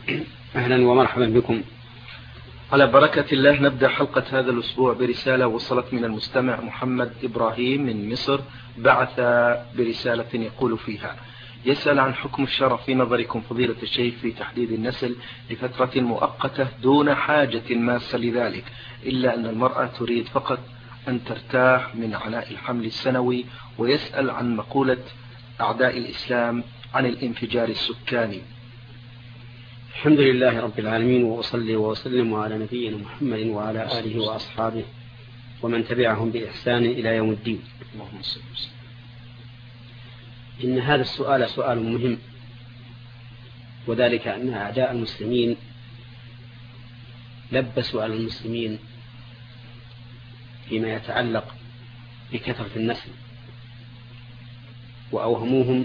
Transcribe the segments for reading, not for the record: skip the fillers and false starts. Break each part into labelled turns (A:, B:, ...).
A: أهلا ومرحبا بكم.
B: على بركة الله نبدأ حلقة هذا الأسبوع برسالة وصلت من المستمع محمد إبراهيم من مصر، بعث برسالة يقول فيها: يسأل عن حكم الشرع في نظركم فضيلة الشيخ في تحديد النسل لفترة مؤقتة دون حاجة ماسة لذلك، إلا أن المرأة تريد فقط أن ترتاح من عناء الحمل السنوي، ويسأل عن مقولة أعداء الإسلام عن الانفجار السكاني.
A: الحمد لله رب العالمين، وأصلي وأسلم على نبينا محمد وعلى آله وأصحابه ومن تبعهم بإحسان إلى يوم الدين. إن هذا السؤال سؤال مهم، وذلك أن أعداء المسلمين لبسوا على المسلمين فيما يتعلق بكثرة النسل، وأوهموهم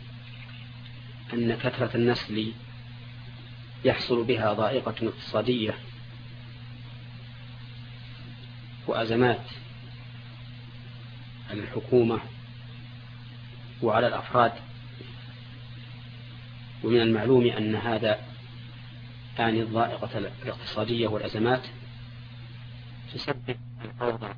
A: أن كثرة النسل يحصل بها ضائقة اقتصادية وأزمات على الحكومة وعلى الأفراد. ومن المعلوم أن هذا يعني الضائقة الاقتصادية والأزمات تسبب الفوضى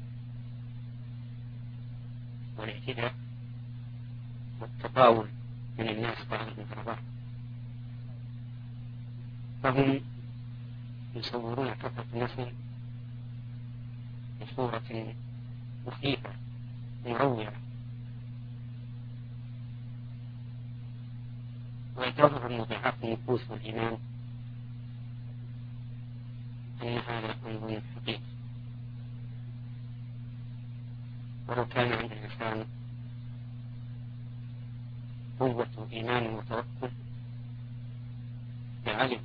A: والاعتداء والتطاول من الناس بعضهم على بعض، فهم يصورون كثرة النسل بصورة مخيفة مروعة، ويتوهم مضاعف النفوس والإيمان أن هذا أمر حقيقي. ولو كان عند الإنسان قوة إيمان وتوكل لعلم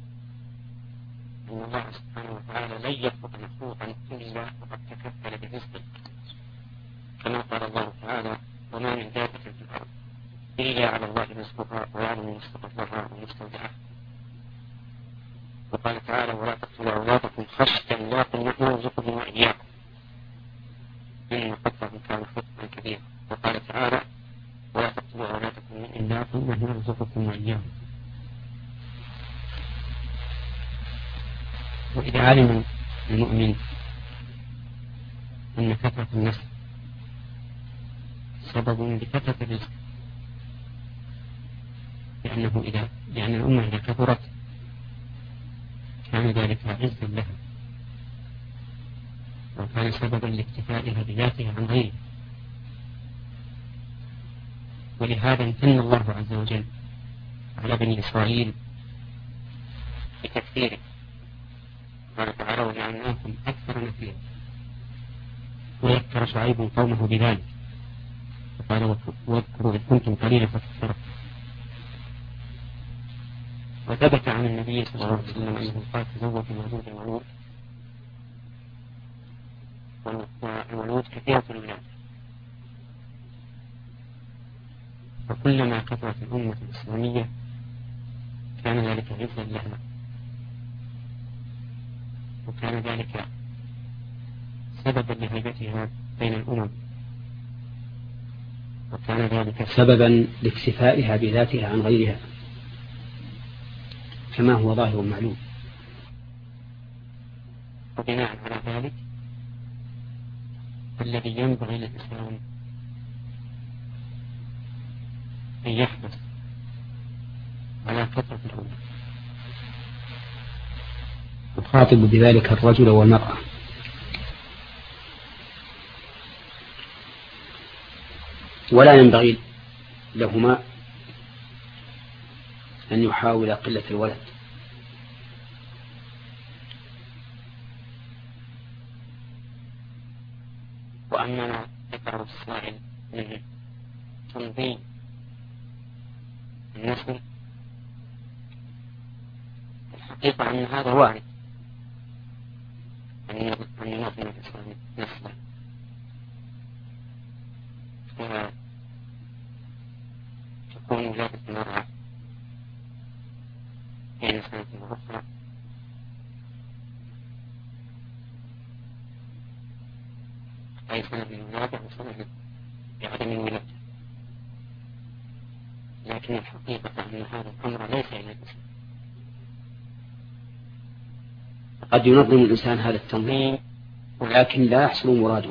A: أن الله سبحانه وتعالى لن يترك مخلوقا إلا وقد تكفل برزقه، كما قال الله تعالى: وما من دابة في الأرض إلا على الله رزقها ويعلم مستقرها ومستودعها. وقال تعالى: ولا تقتلوا أولادكم خشية إملاق نحن نرزقهم وإياكم إن قتلهم كان خطأ كبيرا. وقال تعالى: ولا تقتلوا أولادكم من إملاق نحن نرزقكم وإياكم. وإذا علم المؤمن أن كثرة النسل سبب لكثرة الرزق، لأن الأمة إذا كثرت كان ذلك عزا لها، وكان سببا لاكتفائها بذاتها عن غيره. ولهذا امتن الله عز وجل على بني إسرائيل بتكثيره، قال تعالى: وجعلناكم أكثر نفيرا. وذكر شعيب قومه بذلك فقال: واذكروا إذ كنتم قليلا فكثرتم. وثبت عن النبي صلى الله عليه وسلم أنه قال: تزوج الولود الولود، والولود كثيرة الولاد. فكلما كثرت الأمة الإسلامية كان ذلك عزا لها، وكان ذلك سببا لهيبتها بين الأمم، وكان ذلك سببا لاكتفائها بذاتها عن غيرها، كما هو ظاهر معلوم. وبناء على ذلك الذي ينبغي للإسلام أن يحرص على كثرة الأمة، يخاطب بذلك الرجل والمرأة، ولا ينبغي لهما أن يحاول قلة الولد. وأما ما ذكره السائل من تنظيم النسل، الحقيقة أن هذا وارد أن ينظم الإنسان نسله، تكون ولادة المرأة بين سنة وأخرى، أي سنة للولادة وسنة بعدم الولادة. لكن الحقيقة أن هذا الأمر ليس إلى الإسلام،
C: قد ينظم الإنسان هذا التنظيم ولكن لا يحصل مراده،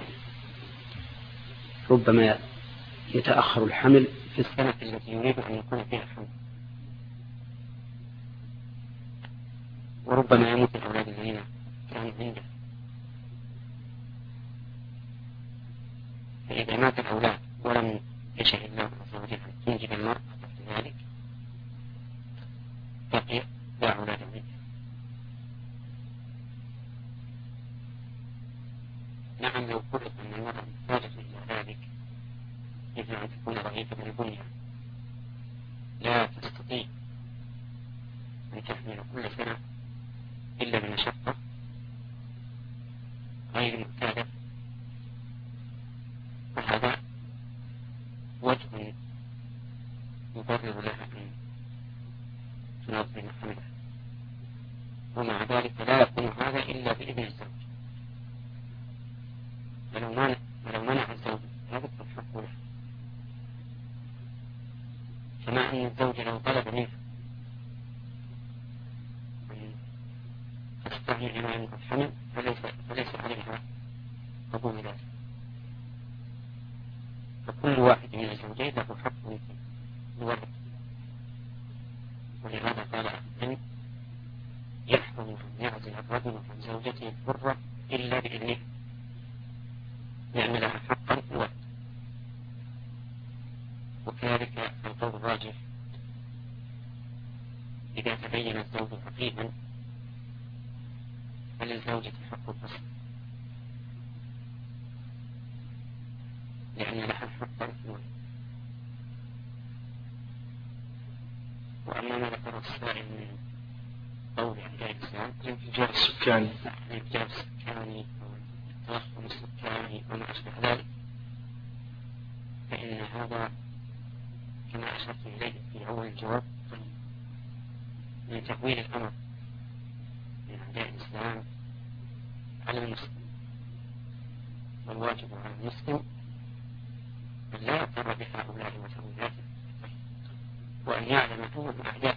C: ربما يتأخر الحمل
A: في السنة التي يريد أن يكون فيها الحمل، وربما يموت الأولاد الذين كانوا عنده. فإذا مات الأولاد ولم يشاء الله عز وجل أن تنجب المرأة بعد ذلك بقي لا أولاد منه. نعم لو فرض أن المرأة محتاجة إلى ذلك مثل أن تكون ضعيفة من البنية لا تستطيع أن تحمل كل سنة إلا بمشقة غير معتادة، فهذا وجه يبرر لها أن تنظم حملها، ومع ذلك لا يكون هذا إلا بإذن الزوج. ولو منع الزوج هذا فالحق له، كما أن الزوج لو طلب منه أن تستعين على الحمل فليس عليها قبول ذلك، فكل واحد من الزوجين له حق في الولد. ولهذا قال أحد يحرم أن يعزل الرجل عن زوجته الحرة إلا بإذنه، لأن لها حقا في الولد. وكذلك القول الراجح إذا تبين الزوج حقيقا فللزوجة حق الفصل، لأن لها حقا في الولد. وأما ما ذكر السائل من قول أعداء الإسلام الانفجار السكاني والتضخم السكاني وما أشبه ذلك، فإن هذا كما أشرت إليه في أول الجواب من تحويل الأمر من أعداء الإسلام على المسلم، والواجب على المسلم أن لا يضطر بهؤلاء وتمويلاته، وأن يعلم أنهم أعداء،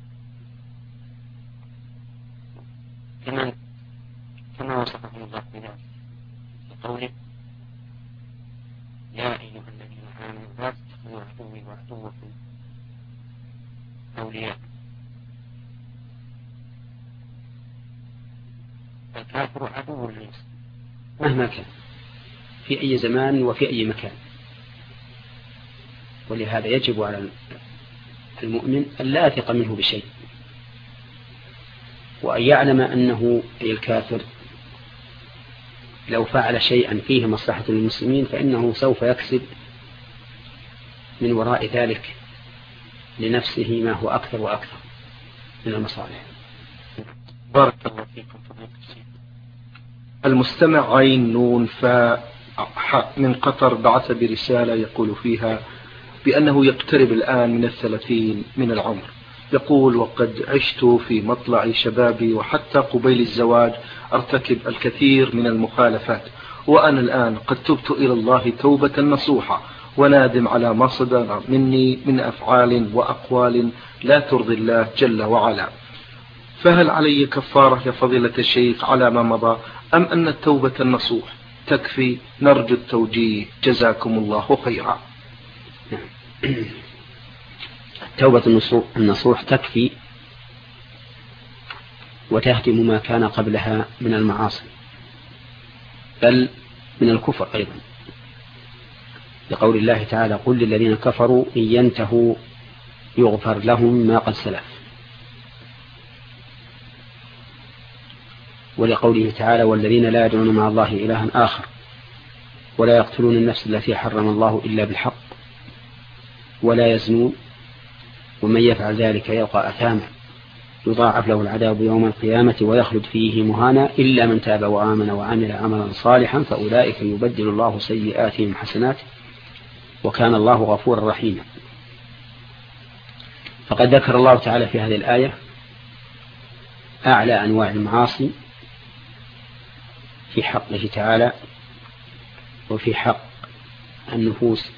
A: كما وصفهم الله بذلك بقوله يا أيها الذين آمنوا لا تتخذوا عدوي وعدوكم أولياء. الكافر عدو للمسلم
C: مهما كان في أي زمان وفي أي مكان، ولهذا يجب على المؤمن أن لا يثق منه بشيء، وأن يعلم أنه أي الكافر لو فعل شيئا فيه مصلحة للمسلمين فإنه سوف يكسب من وراء ذلك لنفسه ما هو أكثر وأكثر من المصالح.
A: بارك الله فيكم.
B: المستمع عين نون فاء من قطر بعث برسالة يقول فيها بأنه يقترب الآن من 30 من العمر. يقول وقد عشت في مطلع شبابي وحتى قبيل الزواج أرتكب الكثير من المخالفات، وأنا الآن قد تبت إلى الله توبة نصوحة ونادم على ما صدر مني من أفعال وأقوال لا ترضي الله جل وعلا، فهل علي كفارة يا فضيلة الشيخ على ما مضى أم أن التوبة النصوح تكفي؟ نرجو التوجيه جزاكم الله خيرا.
C: توبة النصوح تكفي وتهدم ما كان قبلها من المعاصي بل من الكفر أيضا، لقول الله تعالى قل للذين كفروا إن ينتهوا يغفر لهم ما قد سلف، ولقوله تعالى والذين لا يدعون مع الله إلها آخر ولا يقتلون النفس التي حرم الله إلا بالحق ولا يزنون ومن يفعل ذلك يلقى أثاما يضاعف له العذاب يوم القيامة ويخلد فيه مهانا إلا من تاب وآمن وعمل عملا صالحا فأولئك يبدل الله سيئاتهم حسنات وكان الله غفورا رحيما. فقد ذكر الله تعالى في هذه الآية أعلى أنواع المعاصي في حقه تعالى وفي حق النفوس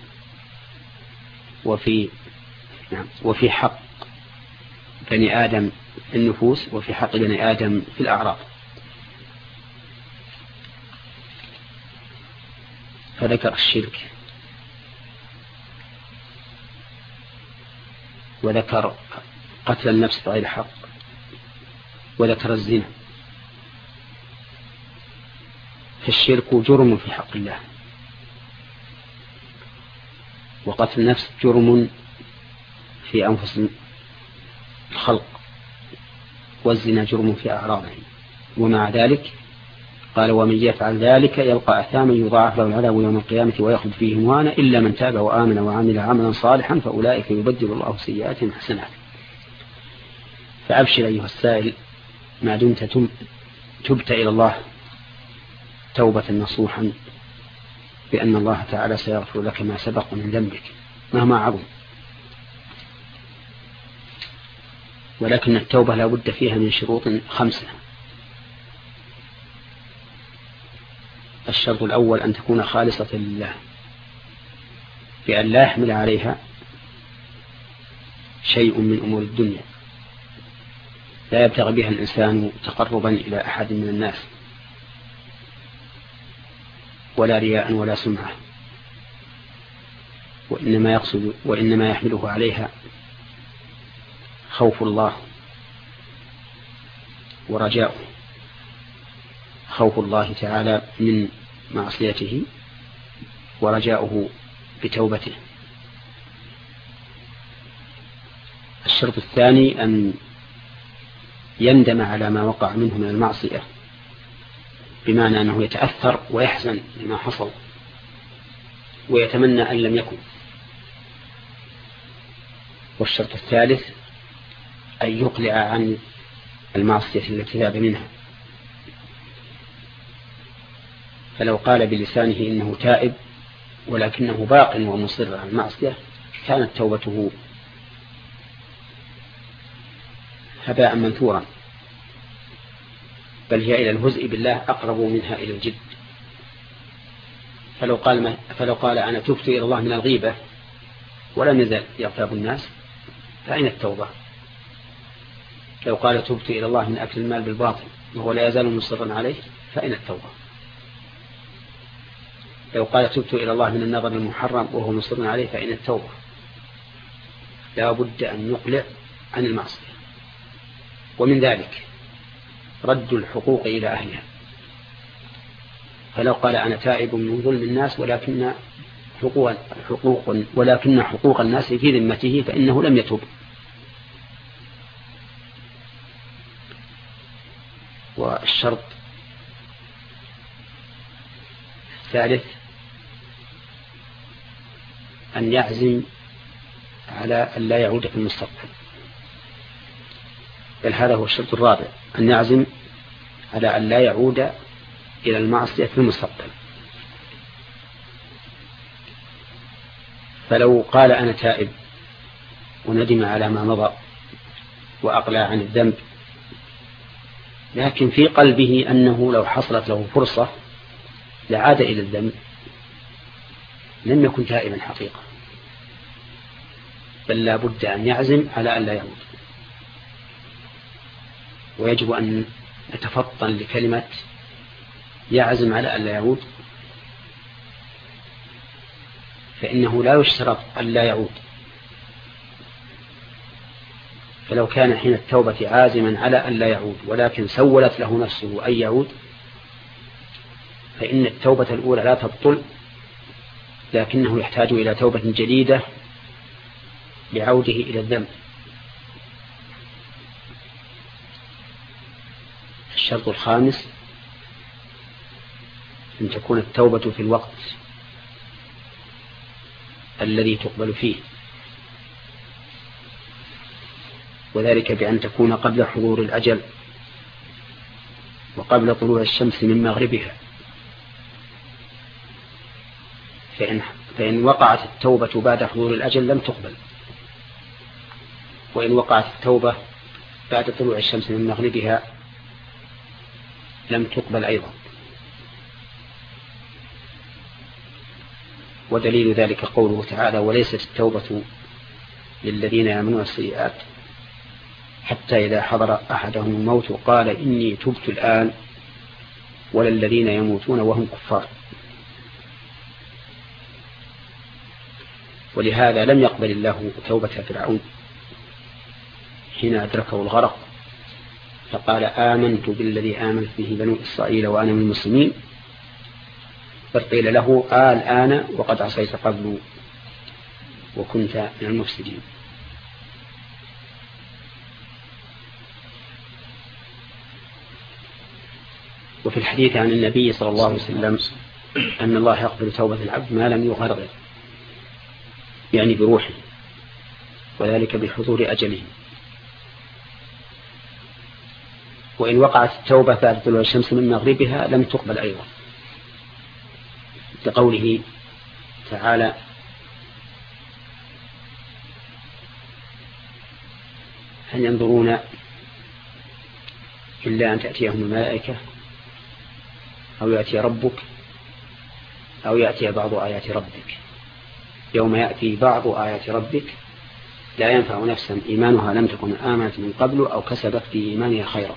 C: وفي حق بني آدم النفوس وفي حق بني آدم في الأعراض. فذكر الشرك وذكر قتل النفس بغير حق وذكر الزنا. فالشرك جرم في حق الله، وقتل النفس جرم في أنفس الخلق، والزنا جرم في أعراضهم. ومع ذلك قال ومن يفعل ذلك يلقى أثاما يضاعف له العذاب يوم القيامة ويخلد فيه مهانا إلا من تاب وآمن وعمل عملا صالحا فأولئك يبدل الله سيئاتهم حسنات. فأبشر أيها السائل ما دمت تبت إلى الله توبة نصوحا بأن الله تعالى سيغفر لك ما سبق من ذنبك مهما عظم. ولكن التوبة لا بد فيها من شروط 5. الشرط الأول أن تكون خالصة لله بأن لا يحمل عليها شيء من أمور الدنيا، لا يبتغي بها الإنسان تقربا إلى أحد من الناس، ولا رياء ولا سمعة، وإنما يحمله عليها خوف الله ورجاؤه، خوف الله تعالى من معصيته ورجاؤه بتوبته. الشرط الثاني أن يندم على ما وقع منه من المعصية، بمعنى أنه يتأثر ويحزن لما حصل ويتمنى أن لم يكن. والشرط الثالث أن يقلع عن المعصية التي تاب منها، فلو قال بلسانه إنه تائب ولكنه باق ومصر على المعصية كانت توبته هباء منثورا، بل هي إلى الهزء بالله أقرب منها إلى الجد. فلو قال أنا تبت إلى الله من الغيبة ولم يزل يغتاب الناس فأين التوبة؟ لو قال تبت إلى الله من أكل المال بالباطل وهو لا يزال مصرا عليه فأين التوبة؟ لو قال تبت إلى الله من النظر المحرم وهو مصر عليه فإن التوبة؟ لا بد أن يقلع عن المعصية. ومن ذلك رد الحقوق إلى أهلها، فلو قال أنا تائب من ظلم الناس ولكن حقوق الناس في ذمته فإنه لم يتوب. والشرط الثالث أن يعزم على أن لا يعود في المستقبل، بل هذا هو الشرط الرابع، أن يعزم على أن لا يعود إلى المعصية في المستقبل. فلو قال أنا تائب وندم على ما مضى وأقلع عن الذنب، لكن في قلبه أنه لو حصلت له فرصة لعاد إلى الذنب، لم يكن تائبا حقيقة، بل لا بد أن يعزم على أن لا يعود. ويجب أن نتفطن لكلمة يعزم على أن لا يعود، فإنه لا يشترط أن لا يعود. فلو كان حين التوبة عازما على أن لا يعود ولكن سولت له نفسه أن يعود، فإن التوبة الأولى لا تبطل، لكنه يحتاج إلى توبة جديدة لعوده إلى الذنب. الشرط الخامس أن تكون التوبة في الوقت الذي تقبل فيه، وذلك بأن تكون قبل حضور الأجل وقبل طلوع الشمس من مغربها. فإن وقعت التوبة بعد حضور الأجل لم تقبل، وإن وقعت التوبة بعد طلوع الشمس من مغربها لم تقبل أيضا. ودليل ذلك قوله تعالى وليست التوبة للذين يعملون السيئات حتى إذا حضر أحدهم الموت قال إني تبت الآن ولا الذين يموتون وهم كفار. ولهذا لم يقبل الله توبة فرعون حين أدركه الغرق، فقال آمنت بالذي آمنت به بنو إسرائيل وأنا من المسلمين، فقيل له الآن وقد عصيت قبل وكنت من المفسدين. وفي الحديث عن النبي صلى الله عليه وسلم أن الله يقبل توبة العبد ما لم يغرغر، يعني بروحه، وذلك بحضور أجله. وإن وقعت التوبة بعد طلوع الشمس من مغربها لم تقبل أيضا، لقوله تعالى هل ينظرون إلا أن تأتيهم الملائكة أو يأتي ربك أو يأتي بعض آيات ربك، يوم يأتي بعض آيات ربك لا ينفع نفسا إيمانها لم تكن آمنت من قبل أو كسبت في إيمانها خيرا.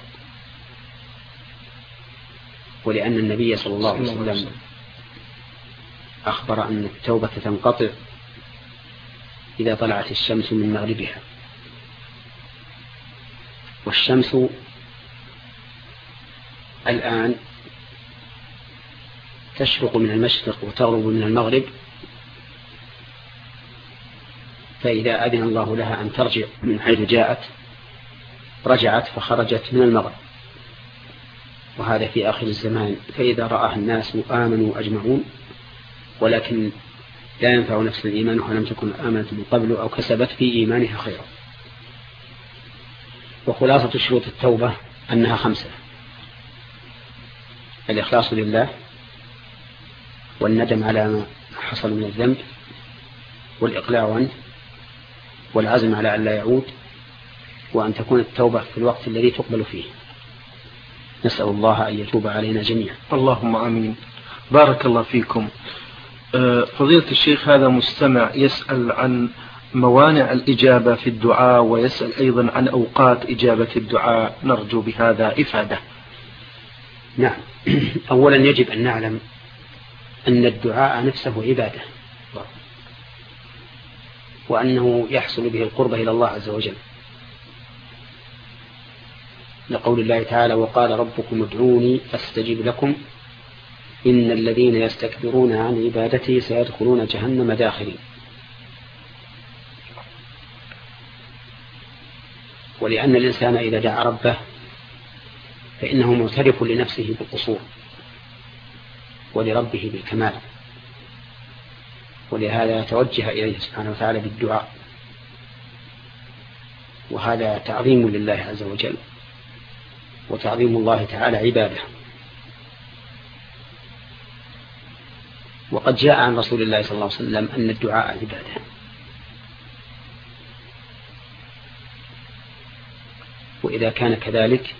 C: ولأن النبي صلى الله عليه وسلم أخبر أن التوبة تنقطع إذا طلعت الشمس من مغربها، والشمس الآن تشرق من المشرق وتغرب من المغرب، فإذا أذن الله لها أن ترجع من حيث جاءت رجعت فخرجت من المغرب، وهذا في آخر الزمان. فإذا رآها الناس آمنوا أجمعون، ولكن لا ينفع نفس الإيمان ولم تكن آمنت من قبل أو كسبت في إيمانها خيرا. وخلاصة شروط التوبة أنها 5: الإخلاص لله، والندم على ما حصل من الذنب، والإقلاع عنه، والعزم على أن لا يعود، وأن تكون التوبة في الوقت الذي تقبل فيه. نسأل الله أن يتوب علينا جميعا.
B: اللهم آمين. بارك الله فيكم. فضيلة الشيخ، هذا مستمع يسأل عن موانع الإجابة في الدعاء، ويسأل أيضا عن أوقات إجابة الدعاء، نرجو بهذا إفادة.
C: نعم. أولا يجب أن نعلم أن الدعاء نفسه عبادة، وأنه يحصل به القرب إلى الله عز وجل، لقول الله تعالى وقال ربكم ادعوني أستجب لكم إن الذين يستكبرون عن عبادتي سيدخلون جهنم داخرين. ولأن الإنسان إذا دعا ربه فإنه معترف لنفسه بالقصور ولربه بالكمال، ولهذا توجه إليه سبحانه وتعالى بالدعاء، وهذا تعظيم لله عز وجل، وتعظيم الله تعالى عباده. وقد جاء عن رسول الله صلى الله عليه وسلم أن الدعاء عباده. وإذا كان كذلك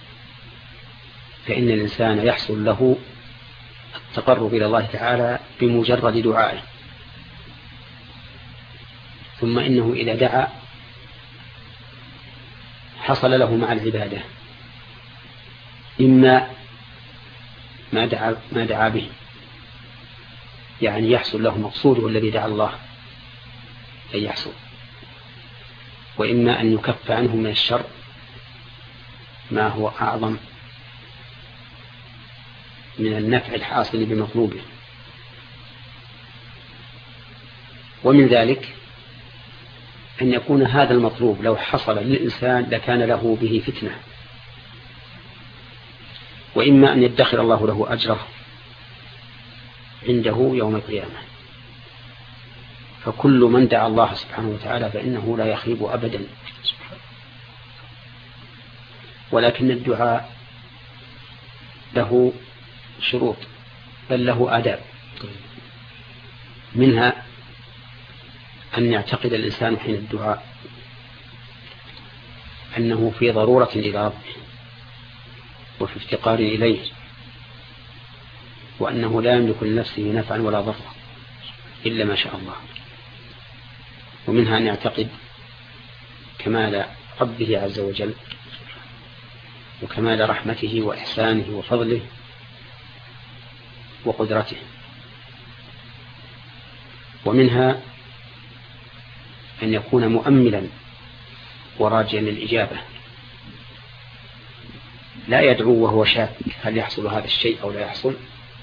C: فإن الإنسان يحصل له التقرب إلى الله تعالى بمجرد دعائه. ثم إنه إذا دعا حصل له مع العبادة إما ما دعا به، يعني يحصل له مقصوده الذي دعا الله أن يحصل، وإما أن يكف عنه من الشر ما هو أعظم من النفع الحاصل بمطلوبه. ومن ذلك أن يكون هذا المطلوب لو حصل للإنسان لكان له به فتنة، وإما أن يدخر الله له أجره عنده يوم القيامة. فكل من دعا الله سبحانه وتعالى فإنه لا يخيب أبدا. ولكن الدعاء له شروط، بل له آداب، منها أن يعتقد الإنسان حين الدعاء أنه في ضرورة إلى ربه وفي افتقار إليه، وأنه لا يملك لنفسه نفعا ولا ضرا إلا ما شاء الله. ومنها أن يعتقد كمال ربه عز وجل وكمال رحمته وإحسانه وفضله وقدرته. ومنها أن يكون مؤملا وراجيا للإجابة، لا يدعو وهو شاك هل يحصل هذا الشيء أو لا يحصل،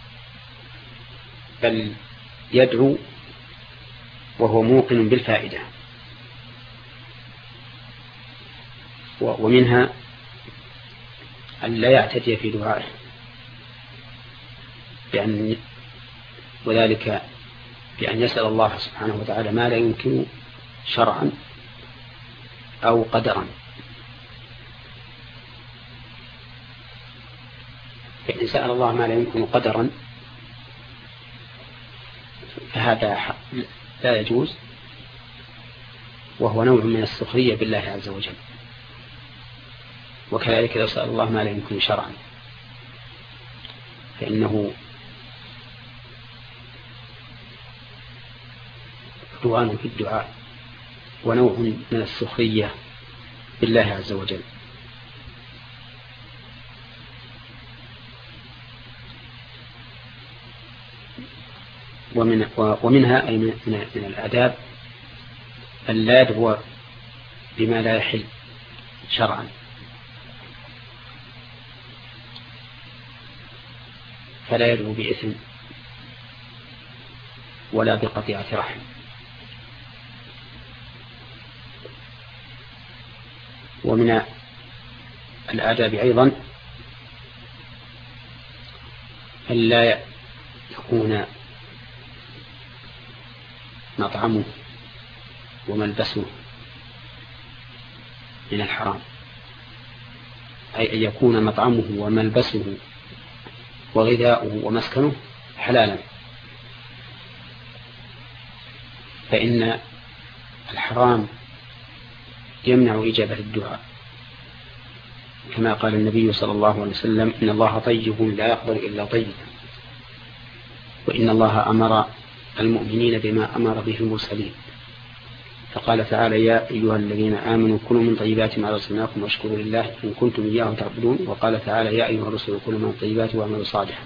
C: بل يدعو وهو موقن بالفائدة. ومنها أن لا يعتدي في دعائه، وذلك بأن يسأل الله سبحانه وتعالى ما لا يمكن شرعا أو قدرا. فإن سأل الله ما لا يمكن قدرا فهذا لا يجوز، وهو نوع من السخرية بالله عز وجل. وكذلك لو سأل الله ما لا يمكن شرعا فإنه عدوان في الدعاء ونوع من السخرية بالله عز وجل. ومنها أي من الآداب أن لا يدعو بما لا يحل شرعا، فلا يدعو بإثم ولا بقطيعة رحم. ومن الآداب أيضا أن لا يكون مطعمه وملبسه من الحرام، أي أن يكون مطعمه وملبسه وغذاؤه ومسكنه حلالا، فإن الحرام يمنع إجابة الدعاء، كما قال النبي صلى الله عليه وسلم: إن الله طيب لا يقبل إلا طيبا، وإن الله أمر المؤمنين بما أمر به المرسلين، فقال تعالى: يا أيها الذين آمنوا كلوا من طيبات ما رزقناكم واشكروا لله إن كنتم إياه تعبدون. وقال تعالى: يا أيها الرسل كلوا من الطيبات واعملوا صالحا.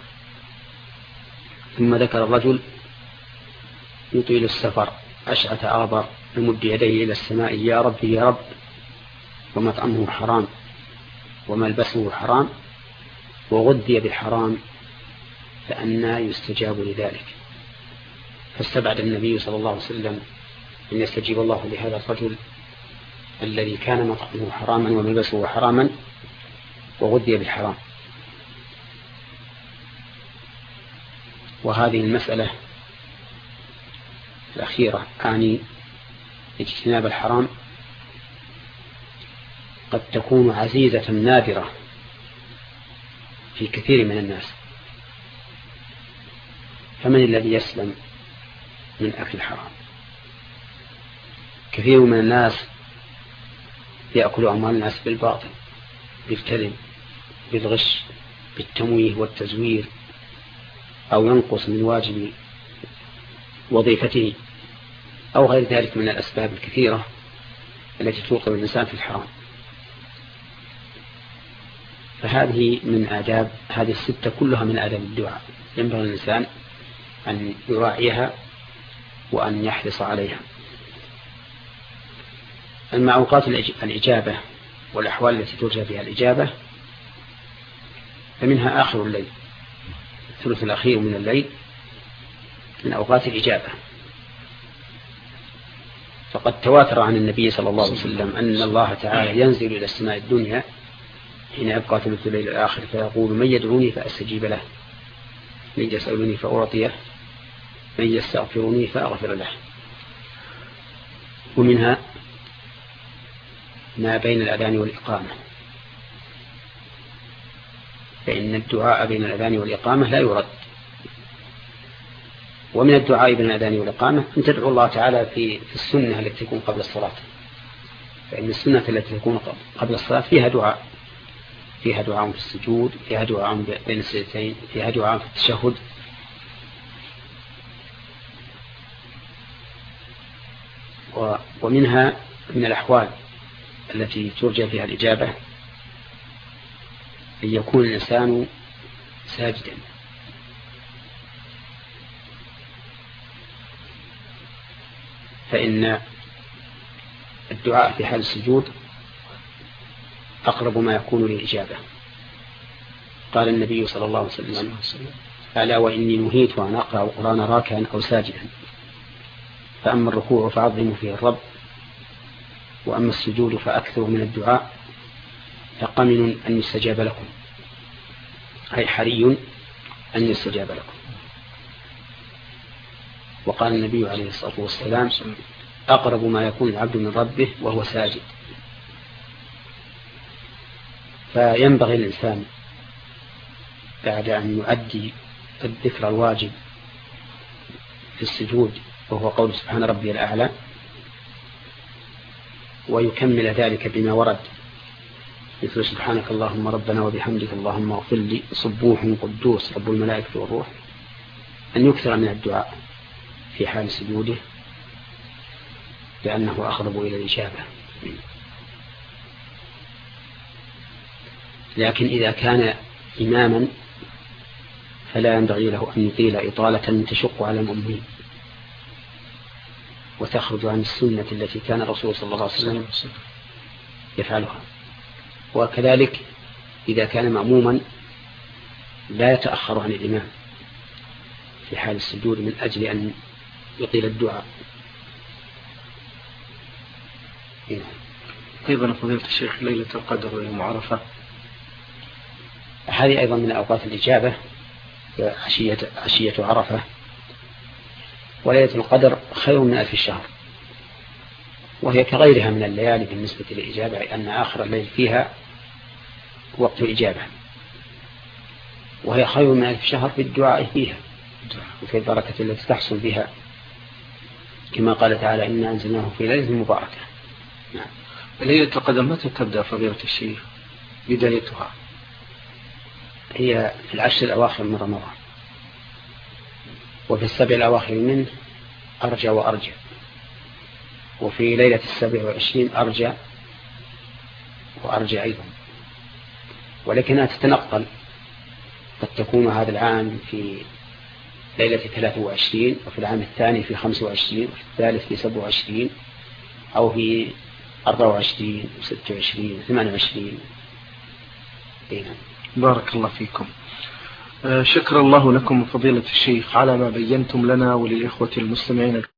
C: ثم ذكر الرجل يطيل السفر أشعث أغبر يمد يديه إلى السماء: يا رب يا رب، ومطعمه حرام وملبسه حرام وغذي بالحرام، فأنى يستجاب لذلك؟ فاستبعد النبي صلى الله عليه وسلم أن يستجيب الله لهذا الرجل الذي كان مطعمه حراما وملبسه حراما وغذي بالحرام. وهذه المسألة الأخيرة أعني اجتناب الحرام قد تكون عزيزة نادرة في كثير من الناس، فمن الذي يسلم من أكل الحرام؟ كثير من الناس يأكل أموال الناس بالباطل، بالكذب، بالغش، بالتمويه والتزوير، أو ينقص من واجب وظيفته، أو غير ذلك من الأسباب الكثيرة التي توقع الإنسان في الحرام. فهذه من آداب، هذه الستة كلها من آداب الدعاء، ينبغي الإنسان أن يراعيها وأن يحرص عليها. أما أوقات الإجابة والأحوال التي ترجى فيها الإجابة فمنها آخر الليل، الثلث الأخير من الليل من أوقات الإجابة. فقد تواتر عن النبي صلى الله عليه وسلم أن الله تعالى ينزل إلى السماء الدنيا حين يبقى ثلث الليل الآخر فيقول: من يدعوني فأستجيب له، من يسألني فأعطيه، من يستغفرني فأغفر له. ومنها ما بين الأذان والإقامة، فإن الدعاء بين الأذان والإقامة لا يرد. ومن الدعاء بين الأذان والإقامة أن تدعو الله تعالى في السنة التي تكون قبل الصلاة، فإن السنة التي تكون قبل الصلاة فيها دعاء، فيها دعاء في السجود، فيها دعاء بين السجدتين، فيها دعاء في التشهد. ومنها من الأحوال التي ترجى فيها الإجابة أن يكون الإنسان ساجدا، فإن الدعاء في حال السجود أقرب ما يكون للإجابة. قال النبي صلى الله عليه وسلم: ألا وإني نهيت أن أقرأ القرآن راكعا أو ساجدا، فأما الركوع فعظموا فيه الرب، وأما السجود فأكثروا من الدعاء، فقمن أن يستجاب لكم، أي حري أن يستجاب لكم. وقال النبي عليه الصلاة والسلام: أقرب ما يكون العبد من ربه وهو ساجد. فينبغي الإنسان بعد أن يؤدي الذكر الواجب في السجود وهو قول سبحان ربي الأعلى، ويكمل ذلك بما ورد مثل سبحانك اللهم ربنا وبحمدك اللهم اغفر لي صبوح قدوس رب الملائكة والروح، أن يكثر من الدعاء في حال سجوده لأنه أقرب إلى الإجابة. لكن إذا كان إماما فلا ينبغي له أن يطيل إطالة تشق على المؤمنين وتخرج عن السنة التي كان الرسول صلى الله عليه وسلم يفعلها. وكذلك إذا كان مأموما لا يتأخر عن الإمام في حال السجود من أجل أن يطيل الدعاء.
B: أيضا فضيلة الشيخ ليلة القدر ويوم عرفة
C: هذه أيضا من أوقات الإجابة، عشية عرفة. وليلة القدر خير من 1000 شهر، وهي كغيرها من الليالي بالنسبة للإجابة، أن آخر الليل فيها وقت الإجابة، وهي خير من 1000 شهر في الدعاء فيها وفي البركة التي تحصل بها، كما قال تعالى: إنا أنزلناه في ليلة مباركة.
B: نعم. ليلة القدر متى تبدأ فضيلة الشيخ بدايتها؟
C: هي في 10 الأواخر من رمضان، وفي 7 الأواخر منه أرجى وأرجى، وفي ليلة 27 أرجى وأرجى أيضا، ولكنها تتنقل، قد تكون هذا العام في ليلة 23، وفي العام الثاني في 25، وفي الثالث في 27، أو في 24 و26 و28.
B: بارك الله فيكم. شكر الله لكم فضيلة الشيخ على ما بينتم لنا وللإخوة المستمعين.